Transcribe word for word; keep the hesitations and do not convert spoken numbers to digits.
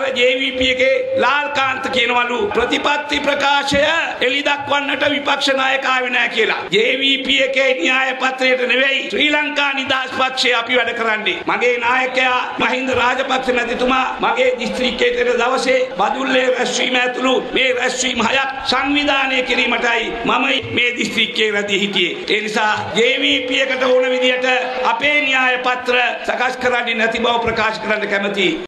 අර ජේ වී පී එකේ ලාල්කාන්ත කියනවලු ප්‍රතිපත්ති ප්‍රකාශය එලි දක්වන්නට විපක්ෂ නායක ආවේ නැහැ කියලා. ජේ වී පී එකේ න්‍යාය පත්‍රයට නෙවෙයි ශ්‍රී ලංකා නිදහස් පක්ෂය අපි වැඩ කරන්නේ. මගේ නායකයා මහින්ද රාජපක්ෂ මැතිතුමා මගේ දිස්ත්‍රික්කයේ දවසේ බදුල්ලේ රැස්වීම ඇතුළු මේ රැස්වීම හයක් සංවිධානය කිරීමටයි මම මේ දිස්ත්‍රික්කයේ රැඳී හිටියේ. ඒ නිසා ජේ වී පී එකට ඕන විදියට අපේ න්‍යාය පත්‍ර සකස් කරන්නේ නැති බව ප්‍රකාශ කරන්න කැමැතියි.